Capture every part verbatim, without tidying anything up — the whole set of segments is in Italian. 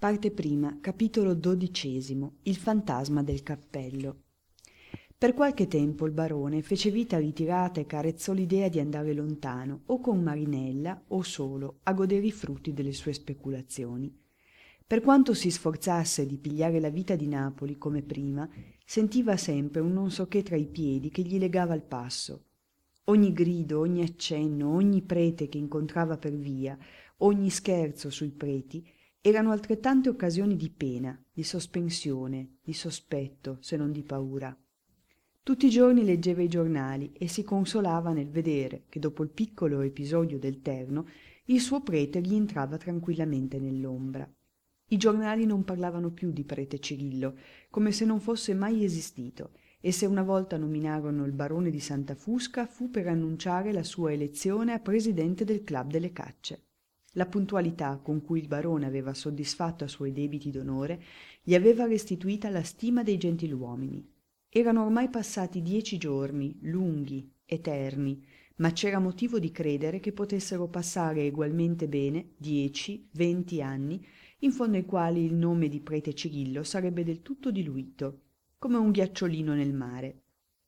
Parte prima, capitolo dodicesimo. Il fantasma del cappello. Per qualche tempo il barone fece vita ritirata e carezzò l'idea di andare lontano, o con Marinella o solo, a godere i frutti delle sue speculazioni. Per quanto si sforzasse di pigliare la vita di Napoli come prima, sentiva sempre un non so che tra i piedi che gli legava il passo. Ogni grido, ogni accenno, ogni prete che incontrava per via, ogni scherzo sui preti, erano altrettante occasioni di pena, di sospensione, di sospetto, se non di paura. Tutti i giorni leggeva i giornali e si consolava nel vedere che dopo il piccolo episodio del terno il suo prete rientrava tranquillamente nell'ombra. I giornali non parlavano più di prete Cirillo, come se non fosse mai esistito, e se una volta nominarono il barone di Santa Fusca fu per annunciare la sua elezione a presidente del club delle cacce. La puntualità con cui il barone aveva soddisfatto a suoi debiti d'onore gli aveva restituita la stima dei gentiluomini. Erano ormai passati dieci giorni, lunghi, eterni, ma c'era motivo di credere che potessero passare egualmente bene dieci, venti anni, in fondo ai quali il nome di prete Cirillo sarebbe del tutto diluito, come un ghiacciolino nel mare.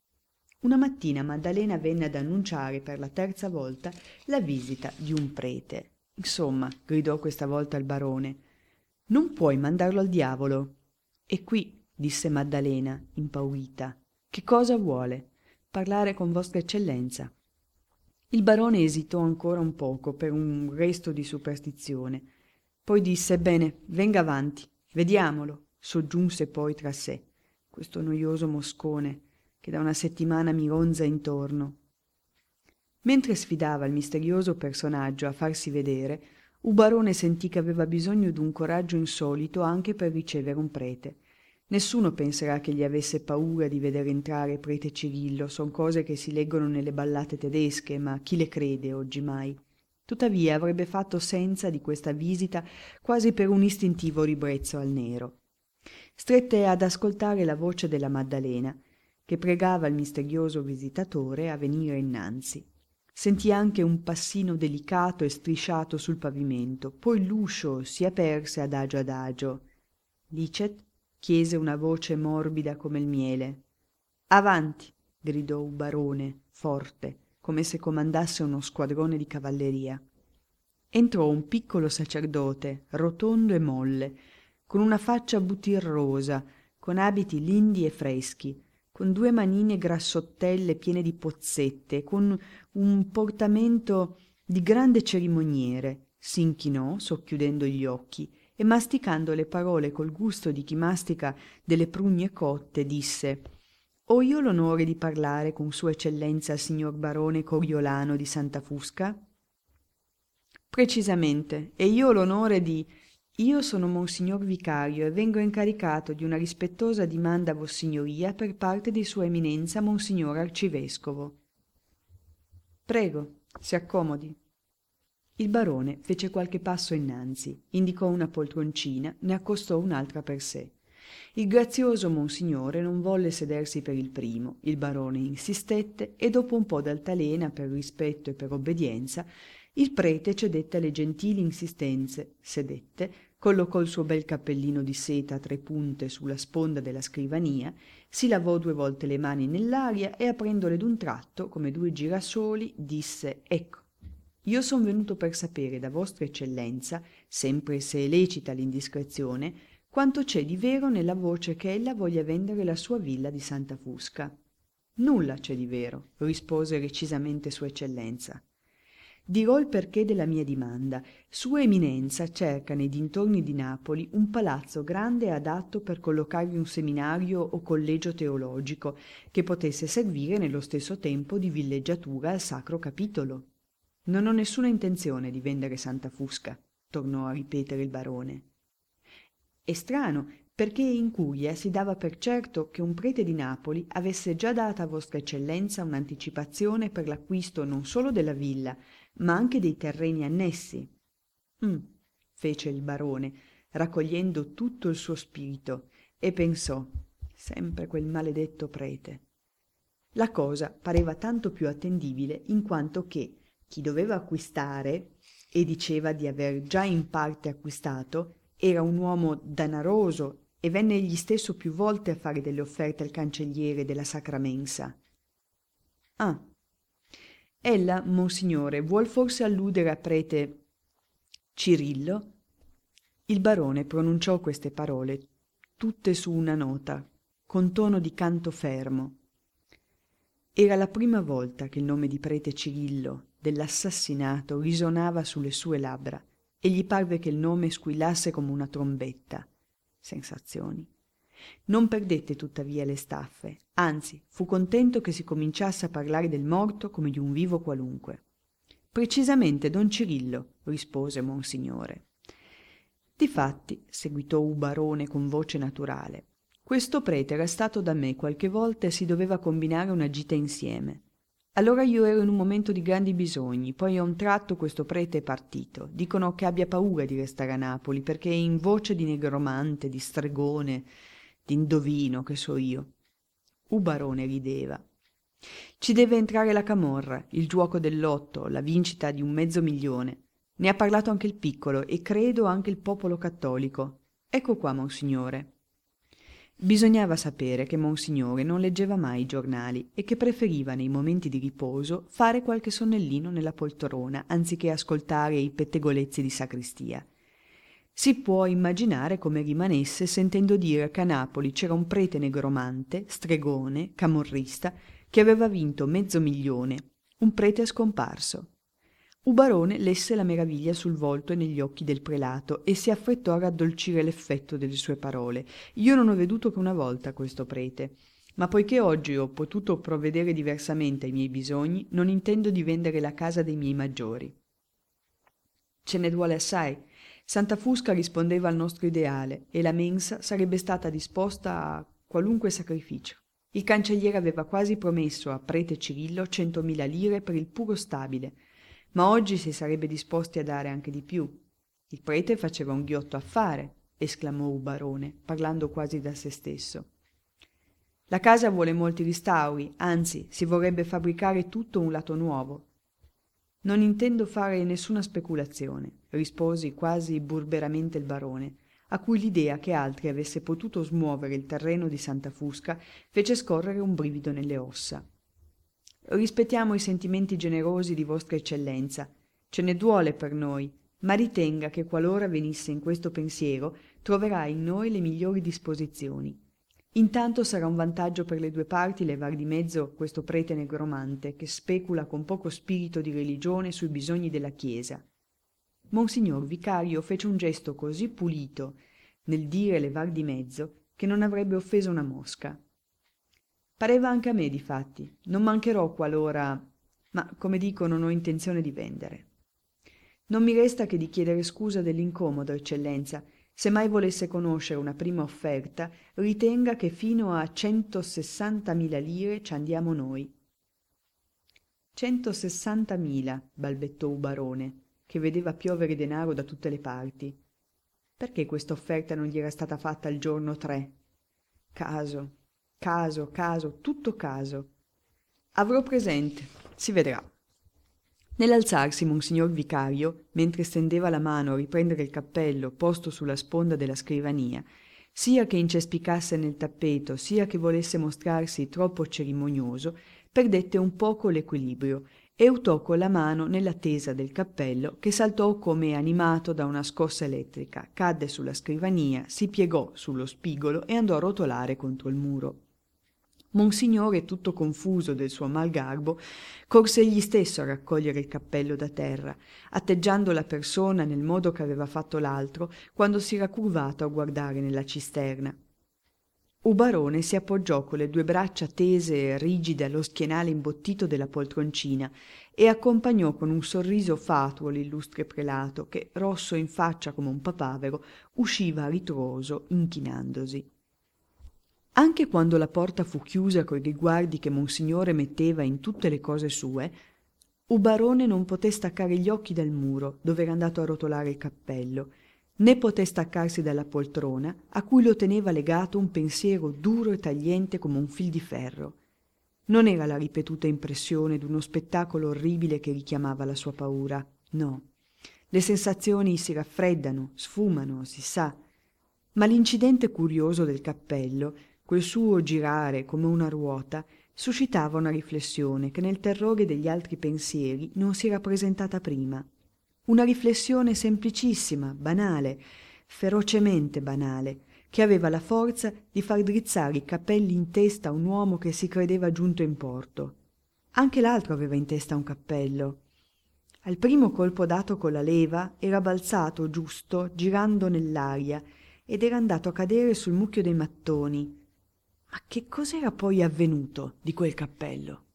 Una mattina Maddalena venne ad annunciare per la terza volta la visita di un prete. Insomma, gridò questa volta il barone, non puoi mandarlo al diavolo. E qui, disse Maddalena, impaurita, che cosa vuole? Parlare con vostra eccellenza. Il barone esitò ancora un poco per un resto di superstizione. Poi disse, bene, venga avanti, vediamolo, soggiunse poi tra sé, questo noioso moscone che da una settimana mi ronza intorno. Mentre sfidava il misterioso personaggio a farsi vedere, Ubarone sentì che aveva bisogno d'un coraggio insolito anche per ricevere un prete. Nessuno penserà che gli avesse paura di vedere entrare prete Cirillo, son cose che si leggono nelle ballate tedesche, ma chi le crede oggimai? Tuttavia avrebbe fatto senza di questa visita quasi per un istintivo ribrezzo al nero. Strette ad ascoltare la voce della Maddalena, che pregava il misterioso visitatore a venire innanzi. Sentì anche un passino delicato e strisciato sul pavimento, poi l'uscio si aperse adagio adagio. Licet? Chiese una voce morbida come il miele. Avanti! Gridò un barone, forte, come se comandasse uno squadrone di cavalleria. Entrò un piccolo sacerdote, rotondo e molle, con una faccia butirrosa, con abiti lindi e freschi, con due manine grassottelle piene di pozzette, con un portamento di grande cerimoniere. S'inchinò, socchiudendo gli occhi, e masticando le parole col gusto di chi mastica delle prugne cotte, disse «Ho io l'onore di parlare con Sua Eccellenza il signor barone Coriolano di Santa Fusca?» «Precisamente, e io ho l'onore di...» «Io sono Monsignor Vicario e vengo incaricato di una rispettosa dimanda a Vossignoria per parte di Sua Eminenza Monsignor Arcivescovo». «Prego, si accomodi». Il barone fece qualche passo innanzi, indicò una poltroncina, ne accostò un'altra per sé. Il grazioso monsignore non volle sedersi per il primo, il barone insistette e dopo un po' d'altalena per rispetto e per obbedienza, il prete cedette alle gentili insistenze, sedette, collocò il suo bel cappellino di seta a tre punte sulla sponda della scrivania, si lavò due volte le mani nell'aria e aprendole d'un tratto come due girasoli disse «Ecco, io son venuto per sapere da vostra eccellenza, sempre se è lecita l'indiscrezione, quanto c'è di vero nella voce che ella voglia vendere la sua villa di Santa Fusca». «Nulla c'è di vero», rispose recisamente Sua Eccellenza. «Dirò il perché della mia dimanda. Sua Eminenza cerca nei dintorni di Napoli un palazzo grande e adatto per collocarvi un seminario o collegio teologico che potesse servire nello stesso tempo di villeggiatura al Sacro Capitolo». «Non ho nessuna intenzione di vendere Santa Fusca», tornò a ripetere il barone. «È strano, perché in curia si dava per certo che un prete di Napoli avesse già data a vostra eccellenza un'anticipazione per l'acquisto non solo della villa, ma anche dei terreni annessi». «Hm», fece il barone, raccogliendo tutto il suo spirito, e pensò, sempre quel maledetto prete. La cosa pareva tanto più attendibile in quanto che chi doveva acquistare, e diceva di aver già in parte acquistato, Era un uomo danaroso e venne egli stesso più volte a fare delle offerte al cancelliere della Sacra Mensa. Ah, ella, monsignore, vuol forse alludere a prete Cirillo? Il barone pronunciò queste parole tutte su una nota, con tono di canto fermo. Era la prima volta che il nome di prete Cirillo, dell'assassinato, risonava sulle sue labbra, e gli parve che il nome squillasse come una trombetta. Sensazioni. Non perdette tuttavia le staffe, anzi fu contento che si cominciasse a parlare del morto come di un vivo qualunque. Precisamente don Cirillo, rispose monsignore. Difatti, seguitò Ubarone con voce naturale, questo prete era stato da me qualche volta e si doveva combinare una gita insieme. Allora io ero in un momento di grandi bisogni, poi a un tratto questo prete è partito. Dicono che abbia paura di restare a Napoli perché è in voce di negromante, di stregone, di indovino, che so io. Ubarone rideva. Ci deve entrare la camorra, il giuoco del lotto, la vincita di un mezzo milione. Ne ha parlato anche il piccolo e credo anche il popolo cattolico. Ecco qua, monsignore. Bisognava sapere che monsignore non leggeva mai i giornali e che preferiva nei momenti di riposo fare qualche sonnellino nella poltrona anziché ascoltare i pettegolezzi di sacristia. Si può immaginare come rimanesse sentendo dire che a Napoli c'era un prete negromante, stregone, camorrista, che aveva vinto mezzo milione, un prete scomparso. Ubarone lesse la meraviglia sul volto e negli occhi del prelato e si affrettò a raddolcire l'effetto delle sue parole. Io non ho veduto che una volta questo prete, ma poiché oggi ho potuto provvedere diversamente ai miei bisogni, non intendo di vendere la casa dei miei maggiori. Ce ne duole assai. Santa Fusca rispondeva al nostro ideale e la mensa sarebbe stata disposta a qualunque sacrificio. Il cancelliere aveva quasi promesso a prete Cirillo centomila lire per il puro stabile, ma oggi si sarebbe disposti a dare anche di più. Il prete faceva un ghiotto affare, esclamò Ubarone, parlando quasi da se stesso. La casa vuole molti ristauri, anzi, si vorrebbe fabbricare tutto un lato nuovo. Non intendo fare nessuna speculazione, rispose quasi burberamente il barone, a cui l'idea che altri avesse potuto smuovere il terreno di Santa Fusca fece scorrere un brivido nelle ossa. Rispettiamo i sentimenti generosi di vostra eccellenza, ce ne duole per noi, ma ritenga che qualora venisse in questo pensiero troverà in noi le migliori disposizioni. Intanto sarà un vantaggio per le due parti levar di mezzo questo prete negromante che specula con poco spirito di religione sui bisogni della Chiesa. Monsignor vicario fece un gesto così pulito nel dire levar di mezzo che non avrebbe offeso una mosca. Pareva anche a me, difatti. Non mancherò qualora... ma, come dico, non ho intenzione di vendere. Non mi resta che di chiedere scusa dell'incomodo, eccellenza. Se mai volesse conoscere una prima offerta, ritenga che fino a centosessantamila lire ci andiamo noi. Centosessantamila, balbettò Ubarone, che vedeva piovere denaro da tutte le parti. Perché questa offerta non gli era stata fatta al giorno tre? Caso... Caso, caso, tutto caso. Avrò presente, si vedrà. Nell'alzarsi monsignor vicario, mentre stendeva la mano a riprendere il cappello posto sulla sponda della scrivania, sia che incespicasse nel tappeto, sia che volesse mostrarsi troppo cerimonioso, perdette un poco l'equilibrio e utò con la mano nella tesa del cappello che saltò come animato da una scossa elettrica, cadde sulla scrivania, si piegò sullo spigolo e andò a rotolare contro il muro. Monsignore, tutto confuso del suo mal garbo, corse egli stesso a raccogliere il cappello da terra, atteggiando la persona nel modo che aveva fatto l'altro quando si era curvato a guardare nella cisterna. Ubarone si appoggiò con le due braccia tese e rigide allo schienale imbottito della poltroncina e accompagnò con un sorriso fatuo l'illustre prelato che, rosso in faccia come un papavero, usciva a ritroso inchinandosi. Anche quando la porta fu chiusa coi riguardi che monsignore metteva in tutte le cose sue, Ubarone non poté staccare gli occhi dal muro dove era andato a rotolare il cappello, né poté staccarsi dalla poltrona a cui lo teneva legato un pensiero duro e tagliente come un fil di ferro. Non era la ripetuta impressione d'uno spettacolo orribile che richiamava la sua paura, no. Le sensazioni si raffreddano, sfumano, si sa. Ma l'incidente curioso del cappello, quel suo girare come una ruota, suscitava una riflessione che nel terrore degli altri pensieri non si era presentata prima. Una riflessione semplicissima, banale, ferocemente banale, che aveva la forza di far drizzare i capelli in testa a un uomo che si credeva giunto in porto. Anche l'altro aveva in testa un cappello. Al primo colpo dato con la leva era balzato giusto, girando nell'aria, ed era andato a cadere sul mucchio dei mattoni. Ma che cos'era poi avvenuto di quel cappello?